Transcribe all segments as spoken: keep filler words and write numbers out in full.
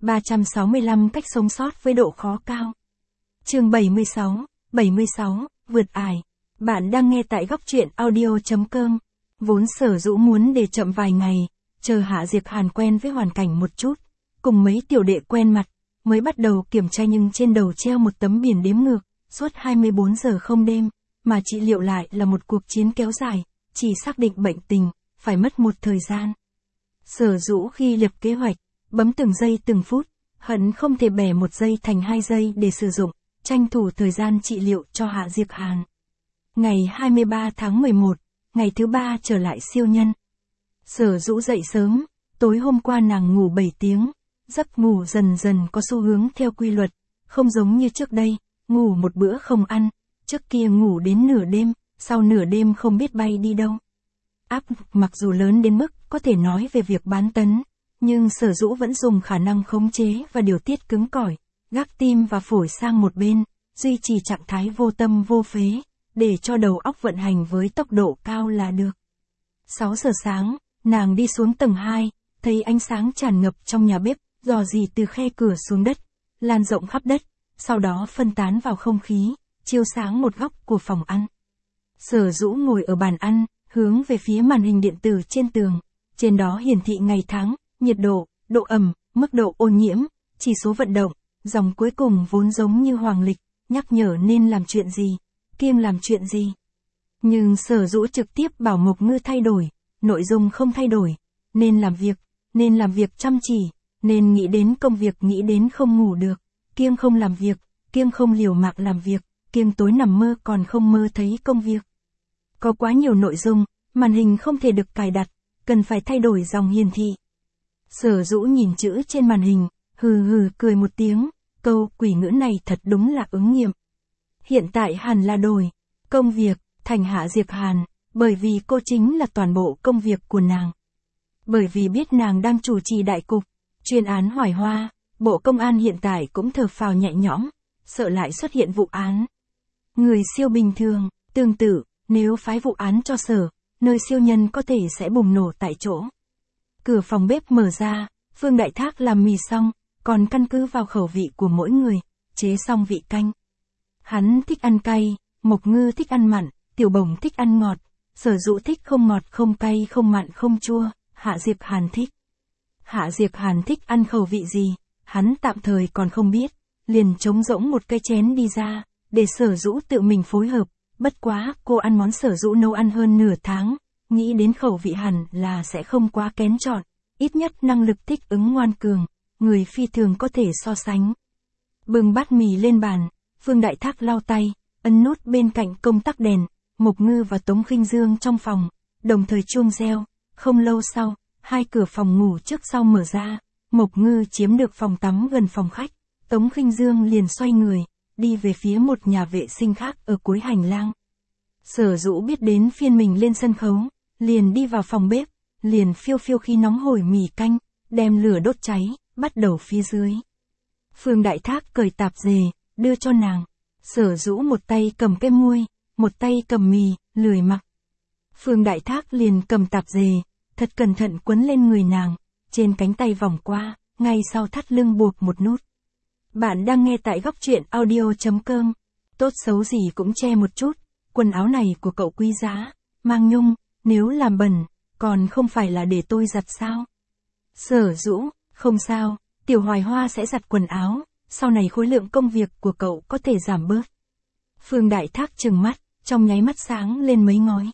ba trăm sáu mươi lăm cách sống sót với độ khó cao. Chương bảy mươi sáu, bảy mươi sáu, vượt ải. Bạn đang nghe tại góc truyện audio chấm com. Vốn Sở Dũ muốn để chậm vài ngày, chờ Hạ Diệp Hàn quen với hoàn cảnh một chút, cùng mấy tiểu đệ quen mặt, mới bắt đầu kiểm tra, nhưng trên đầu treo một tấm biển đếm ngược, suốt hai mươi bốn giờ không đêm, mà trị liệu lại là một cuộc chiến kéo dài, chỉ xác định bệnh tình, phải mất một thời gian. Sở Dũ khi lập kế hoạch, bấm từng giây từng phút, hận không thể bẻ một giây thành hai giây để sử dụng, tranh thủ thời gian trị liệu cho Hạ Diệp Hàn. Ngày hai mươi ba tháng mười một, ngày thứ ba trở lại siêu nhân. Sở Dũ dậy sớm, tối hôm qua nàng ngủ bảy tiếng, giấc ngủ dần dần có xu hướng theo quy luật, không giống như trước đây, ngủ một bữa không ăn, trước kia ngủ đến nửa đêm, sau nửa đêm không biết bay đi đâu. Áp lực mặc dù lớn đến mức có thể nói về việc bán tấn, nhưng Sở Dũ vẫn dùng khả năng khống chế và điều tiết cứng cỏi, gác tim và phổi sang một bên, duy trì trạng thái vô tâm vô phế, để cho đầu óc vận hành với tốc độ cao là được. sáu giờ sáng, nàng đi xuống tầng hai, thấy ánh sáng tràn ngập trong nhà bếp, rò rỉ từ khe cửa xuống đất, lan rộng khắp đất, sau đó phân tán vào không khí, chiếu sáng một góc của phòng ăn. Sở Dũ ngồi ở bàn ăn, hướng về phía màn hình điện tử trên tường, trên đó hiển thị ngày tháng, nhiệt độ, độ ẩm, mức độ ô nhiễm, chỉ số vận động, dòng cuối cùng vốn giống như hoàng lịch, nhắc nhở nên làm chuyện gì, kiêng làm chuyện gì. Nhưng Sở Dũ trực tiếp bảo Mộc Ngư thay đổi, nội dung không thay đổi, nên làm việc, nên làm việc chăm chỉ, nên nghĩ đến công việc, nghĩ đến không ngủ được, kiêng không làm việc, kiêng không liều mạng làm việc, kiêng tối nằm mơ còn không mơ thấy công việc. Có quá nhiều nội dung, màn hình không thể được cài đặt, cần phải thay đổi dòng hiển thị. Sở Dũ nhìn chữ trên màn hình, hừ hừ cười một tiếng, câu quỷ ngữ này thật đúng là ứng nghiệm. Hiện tại hẳn là đổi công việc thành Hạ Diệp Hàn, bởi vì cô chính là toàn bộ công việc của nàng. Bởi vì biết nàng đang chủ trì đại cục, chuyên án Hoài Hoa, Bộ Công an hiện tại cũng thở phào nhẹ nhõm, sợ lại xuất hiện vụ án. Người siêu bình thường, tương tự, nếu phái vụ án cho Sở, nơi siêu nhân có thể sẽ bùng nổ tại chỗ. Cửa phòng bếp mở ra, Phương Đại Thác làm mì xong, còn căn cứ vào khẩu vị của mỗi người, chế xong vị canh. Hắn thích ăn cay, Mộc Ngư thích ăn mặn, Tiểu Bổng thích ăn ngọt, Sở Dũ thích không ngọt không cay không mặn không chua, Hạ Diệp Hàn thích. Hạ Diệp Hàn thích ăn khẩu vị gì, hắn tạm thời còn không biết, liền trống rỗng một cái chén đi ra, để Sở Dũ tự mình phối hợp, bất quá cô ăn món Sở Dũ nấu ăn hơn nửa tháng, nghĩ đến khẩu vị hẳn là sẽ không quá kén chọn, ít nhất năng lực thích ứng ngoan cường, người phi thường có thể so sánh. Bưng bát mì lên bàn, Phương Đại Thác lau tay, ấn nút bên cạnh công tắc đèn, Mộc Ngư và Tống Khinh Dương trong phòng, đồng thời chuông reo, không lâu sau, hai cửa phòng ngủ trước sau mở ra, Mộc Ngư chiếm được phòng tắm gần phòng khách, Tống Khinh Dương liền xoay người, đi về phía một nhà vệ sinh khác ở cuối hành lang. Sở Dũ biết đến phiên mình lên sân khấu, liền đi vào phòng bếp, liền phiêu phiêu khi nóng hổi mì canh, đem lửa đốt cháy, bắt đầu phía dưới. Phương Đại Thác cởi tạp dề, đưa cho nàng. Sở Dũ một tay cầm cái muôi, một tay cầm mì, lười mặc. Phương Đại Thác liền cầm tạp dề, thật cẩn thận quấn lên người nàng, trên cánh tay vòng qua, ngay sau thắt lưng buộc một nút. Bạn đang nghe tại góc truyện audio chấm com. Tốt xấu gì cũng che một chút, quần áo này của cậu quý giá, mang nhung, nếu làm bẩn, còn không phải là để tôi giặt sao? Sở Dũ, không sao, Tiểu Hoài Hoa sẽ giặt quần áo, sau này khối lượng công việc của cậu có thể giảm bớt. Phương Đại Thác trừng mắt, trong nháy mắt sáng lên mấy ngói.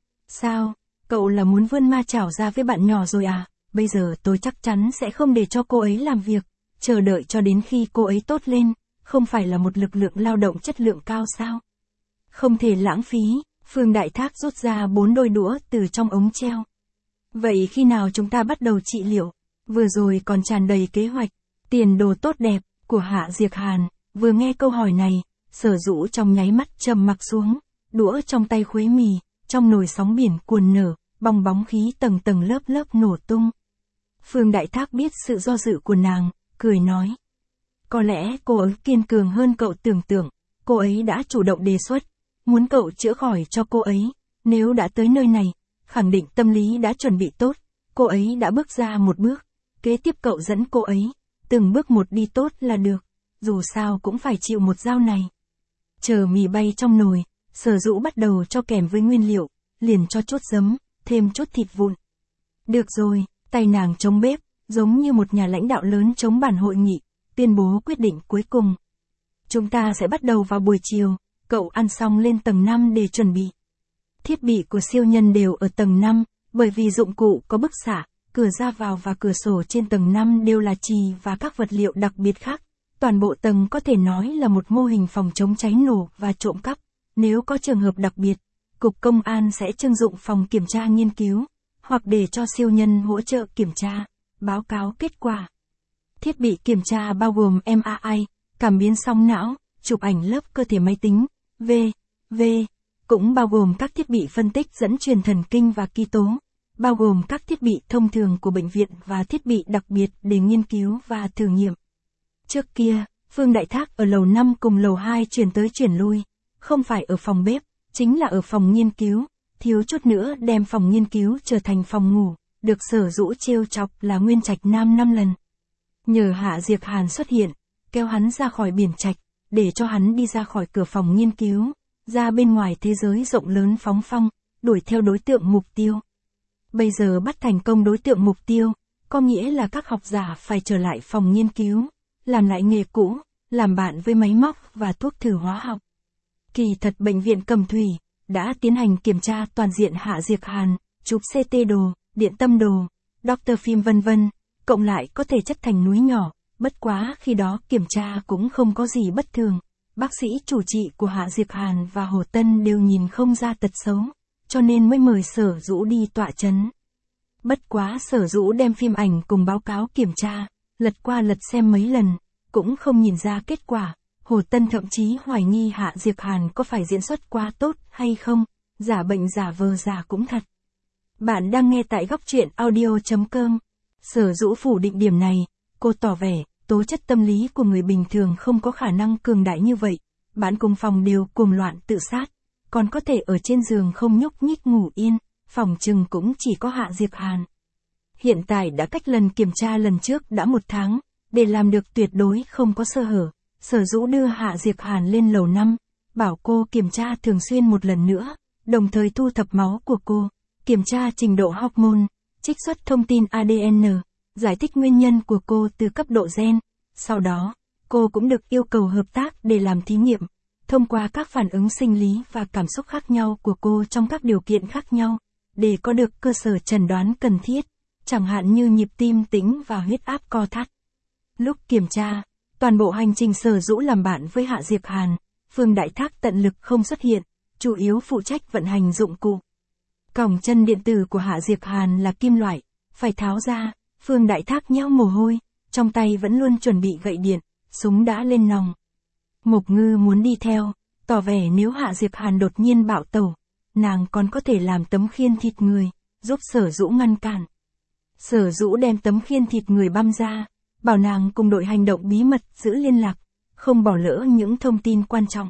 Sao, cậu là muốn vươn ma chảo ra với bạn nhỏ rồi à? Bây giờ tôi chắc chắn sẽ không để cho cô ấy làm việc, chờ đợi cho đến khi cô ấy tốt lên, không phải là một lực lượng lao động chất lượng cao sao? Không thể lãng phí. Phương Đại Thác rút ra bốn đôi đũa từ trong ống treo. Vậy khi nào chúng ta bắt đầu trị liệu? Vừa rồi còn tràn đầy kế hoạch, tiền đồ tốt đẹp của Hạ Diệp Hàn. Vừa nghe câu hỏi này, Sở Dũ trong nháy mắt trầm mặc xuống, đũa trong tay khuấy mì, trong nồi sóng biển cuồn nở, bong bóng khí tầng tầng lớp lớp nổ tung. Phương Đại Thác biết sự do dự của nàng, cười nói. Có lẽ cô ấy kiên cường hơn cậu tưởng tượng, cô ấy đã chủ động đề xuất, muốn cậu chữa khỏi cho cô ấy, nếu đã tới nơi này, khẳng định tâm lý đã chuẩn bị tốt, cô ấy đã bước ra một bước, kế tiếp cậu dẫn cô ấy, từng bước một đi tốt là được, dù sao cũng phải chịu một dao này. Chờ mì bay trong nồi, Sở Dũ bắt đầu cho kèm với nguyên liệu, liền cho chút giấm, thêm chút thịt vụn. Được rồi, tay nàng chống bếp, giống như một nhà lãnh đạo lớn chống bàn hội nghị, tuyên bố quyết định cuối cùng. Chúng ta sẽ bắt đầu vào buổi chiều, cậu ăn xong lên tầng năm để chuẩn bị. Thiết bị của siêu nhân đều ở tầng năm, bởi vì dụng cụ có bức xạ, cửa ra vào và cửa sổ trên tầng năm đều là chì và các vật liệu đặc biệt khác. Toàn bộ tầng có thể nói là một mô hình phòng chống cháy nổ và trộm cắp. Nếu có trường hợp đặc biệt, Cục Công an sẽ trưng dụng phòng kiểm tra nghiên cứu, hoặc để cho siêu nhân hỗ trợ kiểm tra, báo cáo kết quả. Thiết bị kiểm tra bao gồm em a i, cảm biến sóng não, chụp ảnh lớp cơ thể máy tính, v v cũng bao gồm các thiết bị phân tích dẫn truyền thần kinh và ký tố, bao gồm các thiết bị thông thường của bệnh viện và thiết bị đặc biệt để nghiên cứu và thử nghiệm. Trước kia, Phương Đại Thác ở lầu năm cùng lầu hai chuyển tới chuyển lui, không phải ở phòng bếp, chính là ở phòng nghiên cứu, thiếu chút nữa đem phòng nghiên cứu trở thành phòng ngủ, được Sở Dũ trêu chọc là Nguyên Trạch Nam năm lần. Nhờ Hạ Diệp Hàn xuất hiện, kéo hắn ra khỏi biển trạch, để cho hắn đi ra khỏi cửa phòng nghiên cứu, ra bên ngoài thế giới rộng lớn phóng phong, đuổi theo đối tượng mục tiêu. Bây giờ bắt thành công đối tượng mục tiêu, có nghĩa là các học giả phải trở lại phòng nghiên cứu, làm lại nghề cũ, làm bạn với máy móc và thuốc thử hóa học. Kỳ thật bệnh viện Cẩm Thủy đã tiến hành kiểm tra toàn diện Hạ Diệp Hàn, chụp xê tê đồ, điện tâm đồ, doctor phim vân vân, cộng lại có thể chất thành núi nhỏ, bất quá khi đó kiểm tra cũng không có gì bất thường. Bác sĩ chủ trị của Hạ Diệp Hàn và Hồ Tân đều nhìn không ra tật xấu, cho nên mới mời Sở Dũ đi tọa chấn. Bất quá Sở Dũ đem phim ảnh cùng báo cáo kiểm tra, lật qua lật xem mấy lần, cũng không nhìn ra kết quả. Hồ Tân thậm chí hoài nghi Hạ Diệp Hàn có phải diễn xuất quá tốt hay không, giả bệnh giả vờ giả cũng thật. Bạn đang nghe tại góc truyện audio chấm com. Sở Dũ phủ định điểm này, cô tỏ vẻ, tố chất tâm lý của người bình thường không có khả năng cường đại như vậy. Bạn cùng phòng đều cuồng loạn tự sát, còn có thể ở trên giường không nhúc nhích ngủ yên, phòng chừng cũng chỉ có Hạ Diệp Hàn. Hiện tại đã cách lần kiểm tra lần trước đã một tháng, để làm được tuyệt đối không có sơ hở. Sở Dũ đưa Hạ Diệp Hàn lên lầu năm, bảo cô kiểm tra thường xuyên một lần nữa, đồng thời thu thập máu của cô, kiểm tra trình độ hormone, trích xuất thông tin a đê en, giải thích nguyên nhân của cô từ cấp độ gen. Sau đó, cô cũng được yêu cầu hợp tác để làm thí nghiệm, thông qua các phản ứng sinh lý và cảm xúc khác nhau của cô trong các điều kiện khác nhau, để có được cơ sở chẩn đoán cần thiết, chẳng hạn như nhịp tim tĩnh và huyết áp co thắt. Lúc kiểm tra, toàn bộ hành trình Sở Dũ làm bạn với Hạ Diệp Hàn, Phương Đại Thác tận lực không xuất hiện, chủ yếu phụ trách vận hành dụng cụ. Còng chân điện tử của Hạ Diệp Hàn là kim loại, phải tháo ra, Phương Đại Thác nhão mồ hôi, trong tay vẫn luôn chuẩn bị gậy điện, súng đã lên nòng. Mộc Ngư muốn đi theo, tỏ vẻ nếu Hạ Diệp Hàn đột nhiên bạo tẩu, nàng còn có thể làm tấm khiên thịt người, giúp Sở Dũ ngăn cản. Sở Dũ đem tấm khiên thịt người băm ra, bảo nàng cùng đội hành động bí mật giữ liên lạc, không bỏ lỡ những thông tin quan trọng.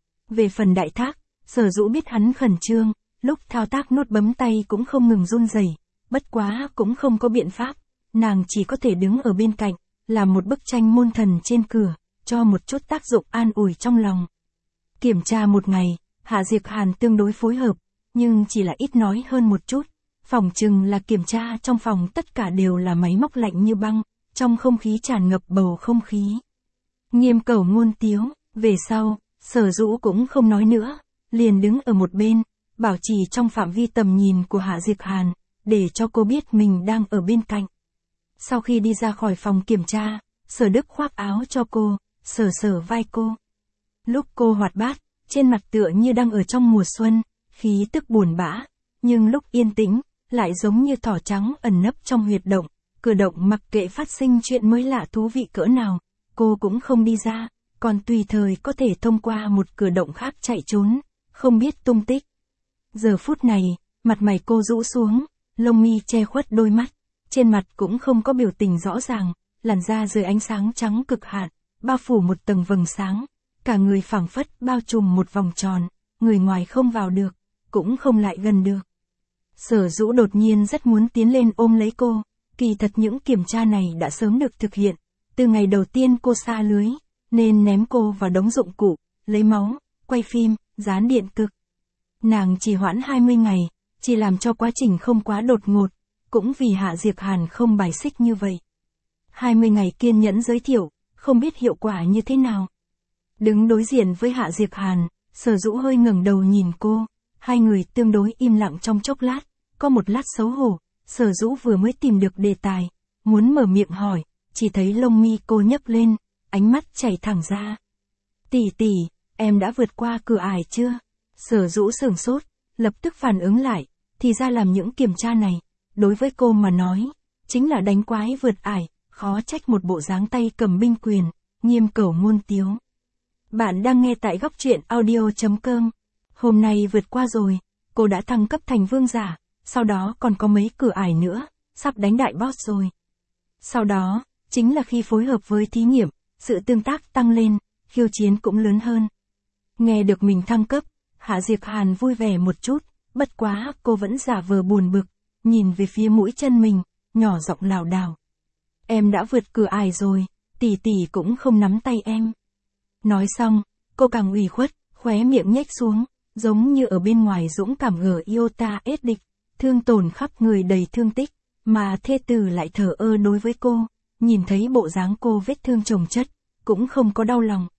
Về phần Đại Thác, Sở Dũ biết hắn khẩn trương, lúc thao tác nút bấm tay cũng không ngừng run rẩy, bất quá cũng không có biện pháp, nàng chỉ có thể đứng ở bên cạnh, làm một bức tranh môn thần trên cửa, cho một chút tác dụng an ủi trong lòng. Kiểm tra một ngày, Hạ Diệp Hàn tương đối phối hợp, nhưng chỉ là ít nói hơn một chút. Phòng chừng là kiểm tra trong phòng tất cả đều là máy móc lạnh như băng, trong không khí tràn ngập bầu không khí. Nghiêm cẩu ngôn tiếu, về sau, Sở Dũ cũng không nói nữa, liền đứng ở một bên, bảo trì trong phạm vi tầm nhìn của Hạ Diệp Hàn, để cho cô biết mình đang ở bên cạnh. Sau khi đi ra khỏi phòng kiểm tra, Sở Đức khoác áo cho cô, sờ sờ vai cô. Lúc cô hoạt bát, trên mặt tựa như đang ở trong mùa xuân, khí tức buồn bã, nhưng lúc yên tĩnh, lại giống như thỏ trắng ẩn nấp trong huyệt động, cử động mặc kệ phát sinh chuyện mới lạ thú vị cỡ nào, cô cũng không đi ra, còn tùy thời có thể thông qua một cử động khác chạy trốn, không biết tung tích. Giờ phút này, mặt mày cô rũ xuống, lông mi che khuất đôi mắt, trên mặt cũng không có biểu tình rõ ràng, làn da dưới ánh sáng trắng cực hạn, bao phủ một tầng vầng sáng, cả người phảng phất bao trùm một vòng tròn, người ngoài không vào được, cũng không lại gần được. Sở Dũ đột nhiên rất muốn tiến lên ôm lấy cô, kỳ thật những kiểm tra này đã sớm được thực hiện, Từ ngày đầu tiên cô sa lưới, nên ném cô vào đống dụng cụ, lấy máu, quay phim, dán điện cực. Nàng chỉ hoãn hai mươi ngày, chỉ làm cho quá trình không quá đột ngột, cũng vì Hạ Diệc Hàn không bài xích như vậy. hai mươi ngày kiên nhẫn giới thiệu, không biết hiệu quả như thế nào. Đứng đối diện với Hạ Diệc Hàn, Sở Dũ hơi ngẩng đầu nhìn cô, hai người tương đối im lặng trong chốc lát, có một lát xấu hổ, Sở Dũ vừa mới tìm được đề tài, muốn mở miệng hỏi, chỉ thấy lông mi cô nhấc lên, ánh mắt chảy thẳng ra. Tỷ tỷ, em đã vượt qua cửa ải chưa? Sở Dũ sửng sốt, lập tức phản ứng lại, thì ra làm những kiểm tra này, đối với cô mà nói, chính là đánh quái vượt ải, khó trách một bộ dáng tay cầm binh quyền, nghiêm cẩu ngôn tiếu. Bạn đang nghe tại góc truyện audio chấm com. Hôm nay vượt qua rồi, cô đã thăng cấp thành vương giả, sau đó còn có mấy cửa ải nữa, sắp đánh đại boss rồi. Sau đó, chính là khi phối hợp với thí nghiệm, sự tương tác tăng lên, khiêu chiến cũng lớn hơn. Nghe được mình thăng cấp, Hạ Diệc Hàn vui vẻ một chút, bất quá cô vẫn giả vờ buồn bực, nhìn về phía mũi chân mình, nhỏ giọng lảo đảo. Em đã vượt cửa ải rồi, tỷ tỷ cũng không nắm tay em. Nói xong, cô càng ủy khuất, khóe miệng nhếch xuống, giống như ở bên ngoài dũng cảm gờ Iota ết địch, thương tổn khắp người đầy thương tích, mà thê tử lại thờ ơ đối với cô, nhìn thấy bộ dáng cô vết thương chồng chất, cũng không có đau lòng.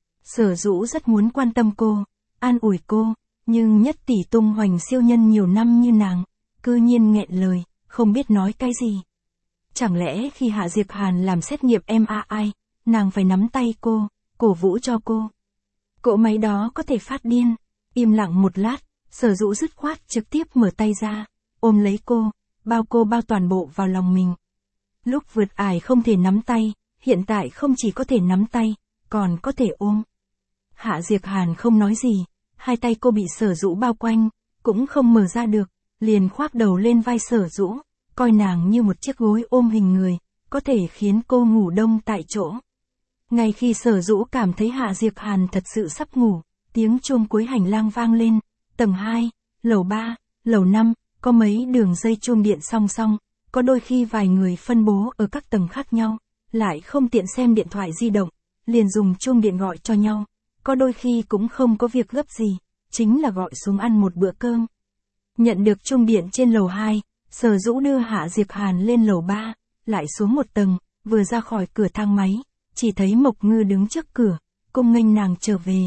Sở Dũ rất muốn quan tâm cô, an ủi cô, nhưng nhất tỷ tung hoành siêu nhân nhiều năm như nàng, cư nhiên nghẹn lời, không biết nói cái gì. Chẳng lẽ khi Hạ Diệc Hàn làm xét nghiệm em a i, nàng phải nắm tay cô, cổ vũ cho cô. Cỗ máy đó có thể phát điên. Im lặng một lát, Sở Dũ dứt khoát trực tiếp mở tay ra, ôm lấy cô, bao cô bao toàn bộ vào lòng mình. Lúc vượt ải không thể nắm tay, hiện tại không chỉ có thể nắm tay, còn có thể ôm. Hạ Diệc Hàn không nói gì, hai tay cô bị Sở Dũ bao quanh, cũng không mở ra được, liền khoác đầu lên vai Sở Dũ, coi nàng như một chiếc gối ôm hình người, có thể khiến cô ngủ đông tại chỗ. Ngay khi Sở Dũ cảm thấy Hạ Diệc Hàn thật sự sắp ngủ, tiếng chuông cuối hành lang vang lên, tầng hai, lầu ba, lầu năm, có mấy đường dây chuông điện song song, có đôi khi vài người phân bố ở các tầng khác nhau, lại không tiện xem điện thoại di động, liền dùng chuông điện gọi cho nhau, có đôi khi cũng không có việc gấp gì, chính là gọi xuống ăn một bữa cơm. Nhận được chuông điện trên lầu hai, Sở Dũ đưa Hạ Diệc Hàn lên lầu ba, lại xuống một tầng, vừa ra khỏi cửa thang máy, chỉ thấy Mộc Ngư đứng trước cửa, cung nghênh nàng trở về.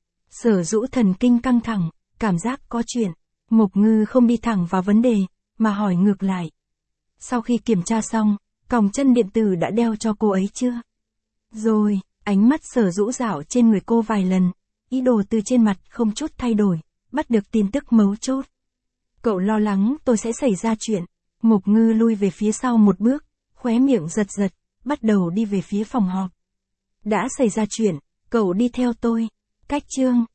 Sở Dũ thần kinh căng thẳng, cảm giác có chuyện. Mộc Ngư không đi thẳng vào vấn đề, mà hỏi ngược lại. Sau khi kiểm tra xong, còng chân điện tử đã đeo cho cô ấy chưa? Rồi, ánh mắt Sở Dũ dạo trên người cô vài lần, ý đồ từ trên mặt không chút thay đổi, bắt được tin tức mấu chốt. Cậu lo lắng tôi sẽ xảy ra chuyện. Mộc Ngư lui về phía sau một bước, khóe miệng giật giật, bắt đầu đi về phía phòng họp. Đã xảy ra chuyện, cậu đi theo tôi. Cách chương